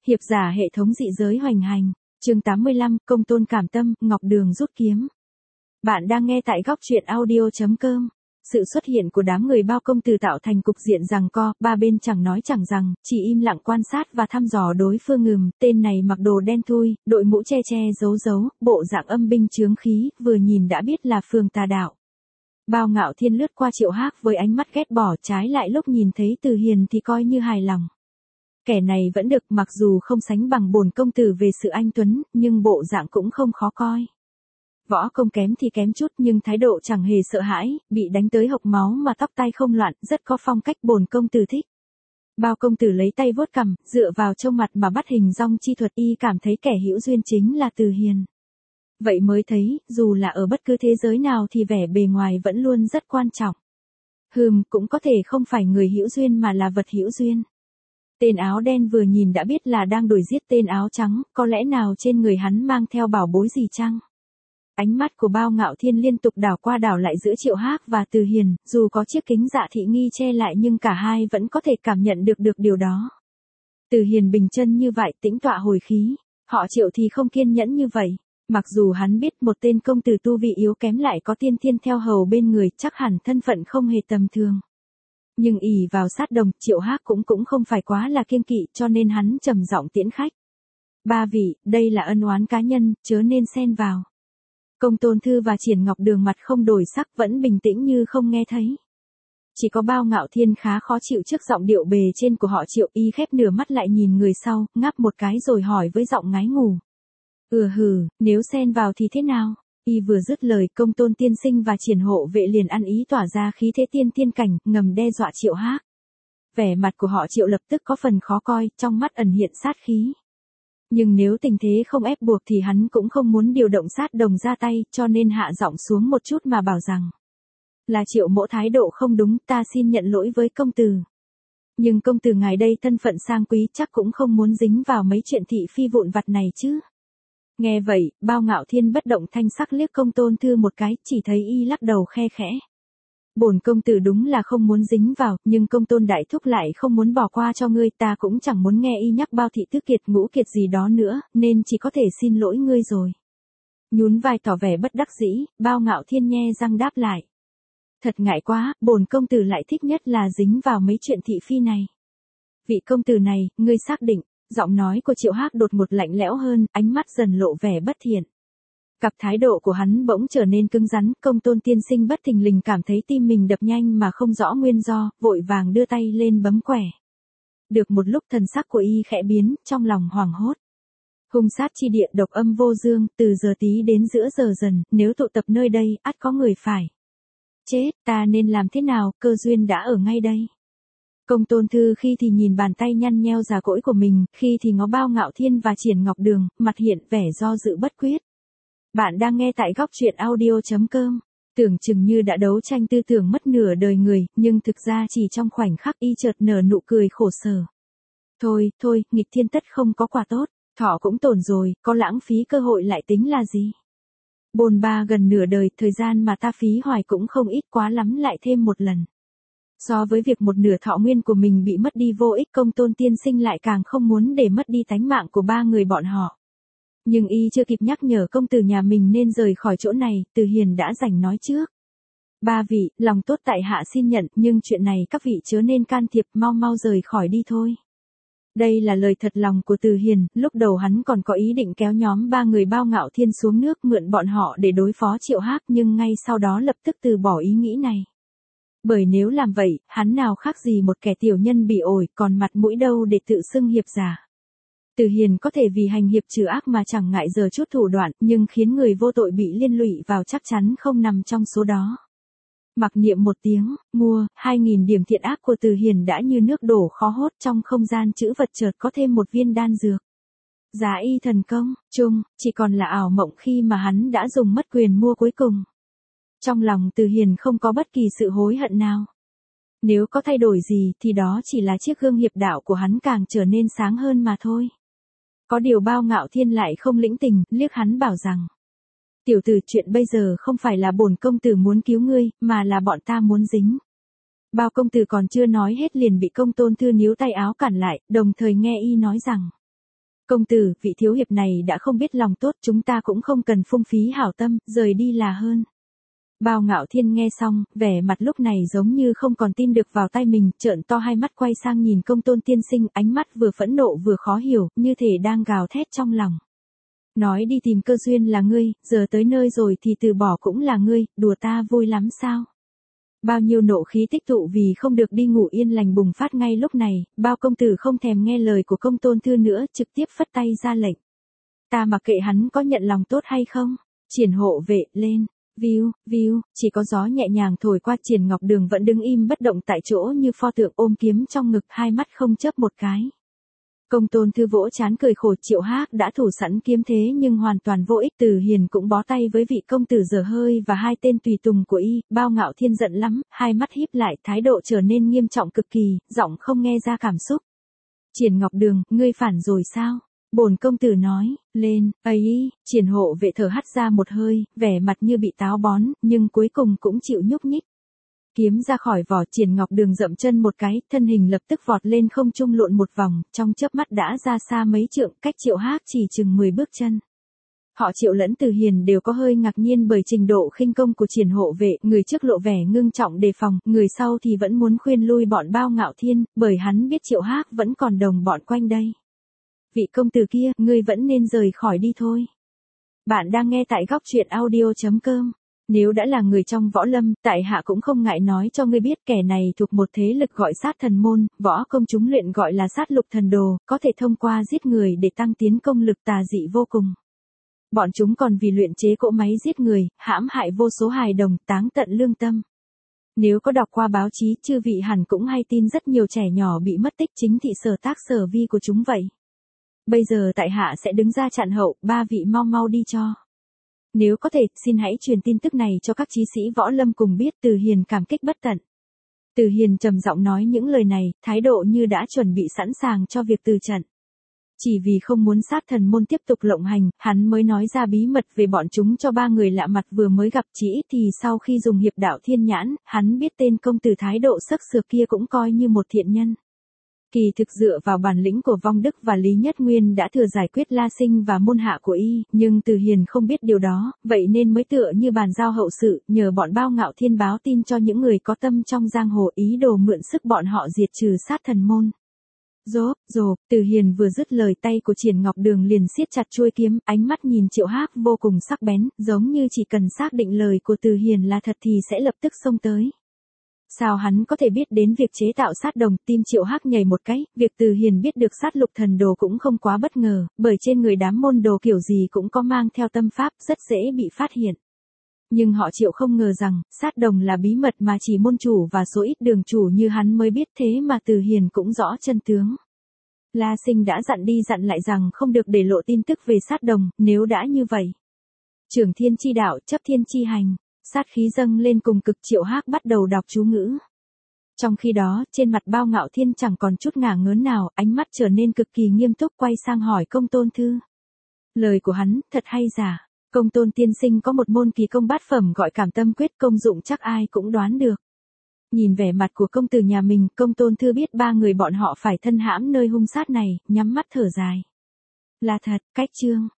Hiệp giả hệ thống dị giới hoành hành. Chương 85, công tôn cảm tâm, Ngọc Đường rút kiếm. Bạn đang nghe tại góc truyện audio.com. Sự xuất hiện của đám người bao công tử tạo thành cục diện giằng co, ba bên chẳng nói chẳng rằng, chỉ im lặng quan sát và thăm dò đối phương ngừng. Tên này mặc đồ đen thui, đội mũ che che giấu giấu, bộ dạng âm binh chướng khí, vừa nhìn đã biết là phường tà đạo. Bao Ngạo Thiên lướt qua Triệu Hác với ánh mắt ghét bỏ, trái lại lúc nhìn thấy Từ Hiền thì coi như hài lòng. Kẻ này vẫn được, mặc dù không sánh bằng bổn công tử về sự anh tuấn, nhưng bộ dạng cũng không khó coi. Võ công kém thì kém chút nhưng thái độ chẳng hề sợ hãi, bị đánh tới hộc máu mà tóc tai không loạn, rất có phong cách bổn công tử thích. Bao công tử lấy tay vuốt cằm, dựa vào trông mặt mà bắt hình dong chi thuật, y cảm thấy kẻ hữu duyên chính là Từ Hiền. Vậy mới thấy, dù là ở bất cứ thế giới nào thì vẻ bề ngoài vẫn luôn rất quan trọng. Cũng có thể không phải người hữu duyên mà là vật hữu duyên. Tên áo đen vừa nhìn đã biết là đang đuổi giết tên áo trắng, có lẽ nào trên người hắn mang theo bảo bối gì chăng? Ánh mắt của Bao Ngạo Thiên liên tục đảo qua đảo lại giữa Triệu Hác và Từ Hiền, dù có chiếc kính dạ thị nghi che lại nhưng cả hai vẫn có thể cảm nhận được điều đó. Từ Hiền bình chân như vậy, tĩnh tọa hồi khí, họ Triệu thì không kiên nhẫn như vậy. Mặc dù hắn biết một tên công tử tu vị yếu kém lại có tiên thiên theo hầu bên người, chắc hẳn thân phận không hề tầm thường. Nhưng ỷ vào sát đồng, Triệu Hác cũng không phải quá là kiêng kỵ, cho nên hắn trầm giọng tiễn khách. Ba vị, đây là ân oán cá nhân, chớ nên xen vào. Công Tôn Thư và Triển Ngọc Đường mặt không đổi sắc, vẫn bình tĩnh như không nghe thấy. Chỉ có Bao Ngạo Thiên khá khó chịu trước giọng điệu bề trên của họ Triệu, y khép nửa mắt lại nhìn người sau, ngáp một cái rồi hỏi với giọng ngái ngủ. Nếu xen vào thì thế nào? Y vừa dứt lời, Công Tôn tiên sinh và Triển hộ vệ liền ăn ý tỏa ra khí thế tiên thiên cảnh, ngầm đe dọa Triệu Hác. Vẻ mặt của họ Triệu lập tức có phần khó coi, trong mắt ẩn hiện sát khí. Nhưng nếu tình thế không ép buộc thì hắn cũng không muốn điều động sát đồng ra tay, cho nên hạ giọng xuống một chút mà bảo rằng. Là Triệu mỗ thái độ không đúng, ta xin nhận lỗi với công tử. Nhưng công tử ngài đây thân phận sang quý, chắc cũng không muốn dính vào mấy chuyện thị phi vụn vặt này chứ. Nghe vậy, Bao Ngạo Thiên bất động thanh sắc liếc Công Tôn Thư một cái, chỉ thấy y lắc đầu khe khẽ. Bổn công tử đúng là không muốn dính vào, nhưng Công Tôn đại thúc lại không muốn bỏ qua cho ngươi, ta cũng chẳng muốn nghe y nhắc Bao thị tước kiệt ngũ kiệt gì đó nữa, nên chỉ có thể xin lỗi ngươi rồi. Nhún vai tỏ vẻ bất đắc dĩ, Bao Ngạo Thiên nhe răng đáp lại. Thật ngại quá, bổn công tử lại thích nhất là dính vào mấy chuyện thị phi này. Vị công tử này, ngươi xác định. Giọng nói của Triệu Hác đột ngột lạnh lẽo hơn, ánh mắt dần lộ vẻ bất thiện. Cặp thái độ của hắn bỗng trở nên cứng rắn, Công Tôn tiên sinh bất thình lình cảm thấy tim mình đập nhanh mà không rõ nguyên do, vội vàng đưa tay lên bấm quẻ. Được một lúc thần sắc của y khẽ biến, trong lòng hoảng hốt. Hung sát chi địa độc âm vô dương, từ giờ tí đến giữa giờ dần, nếu tụ tập nơi đây, ắt có người phải chết, ta nên làm thế nào, cơ duyên đã ở ngay đây. Công Tôn Thư khi thì nhìn bàn tay nhăn nheo già cỗi của mình, khi thì ngó Bao Ngạo Thiên và Triển Ngọc Đường, mặt hiện vẻ do dự bất quyết. Bạn đang nghe tại góc truyện audio.com. Tưởng chừng như đã đấu tranh tư tưởng mất nửa đời người, nhưng thực ra chỉ trong khoảnh khắc y chợt nở nụ cười khổ sở. Thôi, nghịch thiên tất không có quả tốt, thọ cũng tổn rồi, có lãng phí cơ hội lại tính là gì? Bồn ba gần nửa đời, thời gian mà ta phí hoài cũng không ít, quá lắm lại thêm một lần. So với việc một nửa thọ nguyên của mình bị mất đi vô ích, Công Tôn tiên sinh lại càng không muốn để mất đi tánh mạng của ba người bọn họ. Nhưng y chưa kịp nhắc nhở công tử nhà mình nên rời khỏi chỗ này, Từ Hiền đã rảnh nói trước. Ba vị, lòng tốt tại hạ xin nhận, nhưng chuyện này các vị chớ nên can thiệp, mau rời khỏi đi thôi. Đây là lời thật lòng của Từ Hiền, lúc đầu hắn còn có ý định kéo nhóm ba người Bao Ngạo Thiên xuống nước mượn bọn họ để đối phó Triệu Hác, nhưng ngay sau đó lập tức từ bỏ ý nghĩ này. Bởi nếu làm vậy, hắn nào khác gì một kẻ tiểu nhân bị ổi, còn mặt mũi đâu để tự xưng hiệp giả. Từ Hiền có thể vì hành hiệp trừ ác mà chẳng ngại giờ chút thủ đoạn, nhưng khiến người vô tội bị liên lụy vào chắc chắn không nằm trong số đó. Mặc niệm một tiếng, mua, 2.000 điểm thiện ác của Từ Hiền đã như nước đổ khó hốt, trong không gian chữ vật chợt có thêm một viên đan dược. Giá y thần công, chung, chỉ còn là ảo mộng khi mà hắn đã dùng mất quyền mua cuối cùng. Trong lòng Từ Hiền không có bất kỳ sự hối hận nào. Nếu có thay đổi gì thì đó chỉ là chiếc gương hiệp đạo của hắn càng trở nên sáng hơn mà thôi. Có điều Bao Ngạo Thiên lại không lĩnh tình, liếc hắn bảo rằng. Tiểu tử, chuyện bây giờ không phải là bổn công tử muốn cứu ngươi, mà là bọn ta muốn dính. Bao công tử còn chưa nói hết liền bị Công Tôn Thư níu tay áo cản lại, đồng thời nghe y nói rằng. Công tử, vị thiếu hiệp này đã không biết lòng tốt, chúng ta cũng không cần phung phí hảo tâm, rời đi là hơn. Bao Ngạo Thiên nghe xong, vẻ mặt lúc này giống như không còn tin được vào tay mình, trợn to hai mắt quay sang nhìn Công Tôn tiên sinh, ánh mắt vừa phẫn nộ vừa khó hiểu, như thể đang gào thét trong lòng. Nói đi tìm cơ duyên là ngươi, giờ tới nơi rồi thì từ bỏ cũng là ngươi, đùa ta vui lắm sao? Bao nhiêu nộ khí tích tụ vì không được đi ngủ yên lành bùng phát ngay lúc này, Bao công tử không thèm nghe lời của Công Tôn Thư nữa, trực tiếp phất tay ra lệnh. Ta mặc kệ hắn có nhận lòng tốt hay không, Triển hộ vệ, lên. Víu, víu, chỉ có gió nhẹ nhàng thổi qua. Triển Ngọc Đường vẫn đứng im bất động tại chỗ như pho tượng ôm kiếm trong ngực, hai mắt không chớp một cái. Công Tôn Thư vỗ trán cười khổ, Triệu Hác đã thủ sẵn kiếm thế nhưng hoàn toàn vô ích. Từ Hiền cũng bó tay với vị công tử dở hơi và hai tên tùy tùng của y. Bao Ngạo Thiên giận lắm, hai mắt híp lại, thái độ trở nên nghiêm trọng cực kỳ, giọng không nghe ra cảm xúc. Triển Ngọc Đường, ngươi phản rồi sao? Bổn công tử nói, lên, ấy. Triển hộ vệ thở hắt ra một hơi, vẻ mặt như bị táo bón, nhưng cuối cùng cũng chịu nhúc nhích. Kiếm ra khỏi vỏ, Triển Ngọc Đường dậm chân một cái, thân hình lập tức vọt lên không trung lộn một vòng, trong chớp mắt đã ra xa mấy trượng, cách Triệu Hác chỉ chừng 10 bước chân. Họ Triệu lẫn Từ Hiền đều có hơi ngạc nhiên bởi trình độ khinh công của Triển hộ vệ, người trước lộ vẻ ngưng trọng đề phòng, người sau thì vẫn muốn khuyên lui bọn Bao Ngạo Thiên, bởi hắn biết Triệu Hác vẫn còn đồng bọn quanh đây. Vị công tử kia, ngươi vẫn nên rời khỏi đi thôi. Bạn đang nghe tại góc truyện audio.com. Nếu đã là người trong võ lâm, tại hạ cũng không ngại nói cho ngươi biết, kẻ này thuộc một thế lực gọi sát thần môn, võ công chúng luyện gọi là sát lục thần đồ, có thể thông qua giết người để tăng tiến công lực, tà dị vô cùng. Bọn chúng còn vì luyện chế cỗ máy giết người, hãm hại vô số hài đồng, táng tận lương tâm. Nếu có đọc qua báo chí, chư vị hẳn cũng hay tin rất nhiều trẻ nhỏ bị mất tích chính thị sở tác sở vi của chúng vậy. Bây giờ tại hạ sẽ đứng ra chặn hậu, ba vị mau mau đi cho. Nếu có thể, xin hãy truyền tin tức này cho các chí sĩ võ lâm cùng biết. Từ Hiền cảm kích bất tận. Từ Hiền trầm giọng nói những lời này, thái độ như đã chuẩn bị sẵn sàng cho việc từ trận. Chỉ vì không muốn sát thần môn tiếp tục lộng hành, hắn mới nói ra bí mật về bọn chúng cho ba người lạ mặt vừa mới gặp. Chỉ ít thì sau khi dùng hiệp đạo thiên nhãn, hắn biết tên công tử thái độ sắc sược kia cũng coi như một thiện nhân. Kỳ thực dựa vào bản lĩnh của Vong Đức và Lý Nhất Nguyên đã thừa giải quyết La Sinh và môn hạ của y, nhưng Từ Hiền không biết điều đó, vậy nên mới tựa như bàn giao hậu sự, nhờ bọn Bao Ngạo Thiên báo tin cho những người có tâm trong giang hồ, ý đồ mượn sức bọn họ diệt trừ sát thần môn. Rộp, Từ Hiền vừa dứt lời, tay của Triển Ngọc Đường liền siết chặt chuôi kiếm, ánh mắt nhìn Triệu Hác vô cùng sắc bén, giống như chỉ cần xác định lời của Từ Hiền là thật thì sẽ lập tức xông tới. Sao hắn có thể biết đến việc chế tạo sát đồng? Tim Triệu Hác nhảy một cái, việc Từ Hiền biết được sát lục thần đồ cũng không quá bất ngờ, bởi trên người đám môn đồ kiểu gì cũng có mang theo tâm pháp, rất dễ bị phát hiện. Nhưng họ Triệu không ngờ rằng, sát đồng là bí mật mà chỉ môn chủ và số ít đường chủ như hắn mới biết, thế mà Từ Hiền cũng rõ chân tướng. La Sinh đã dặn đi dặn lại rằng không được để lộ tin tức về sát đồng, nếu đã như vậy. Trưởng thiên chi đạo, chấp thiên chi hành. Sát khí dâng lên cùng cực, Triệu Hác bắt đầu đọc chú ngữ. Trong khi đó, trên mặt Bao Ngạo Thiên chẳng còn chút ngả ngớn nào, ánh mắt trở nên cực kỳ nghiêm túc, quay sang hỏi Công Tôn Thư. Lời của hắn, thật hay giả? Công Tôn tiên sinh có một môn kỳ công bát phẩm gọi Cảm Tâm Quyết, công dụng chắc ai cũng đoán được. Nhìn vẻ mặt của công tử nhà mình, Công Tôn Thư biết ba người bọn họ phải thân hãm nơi hung sát này, nhắm mắt thở dài. Là thật, cách chương.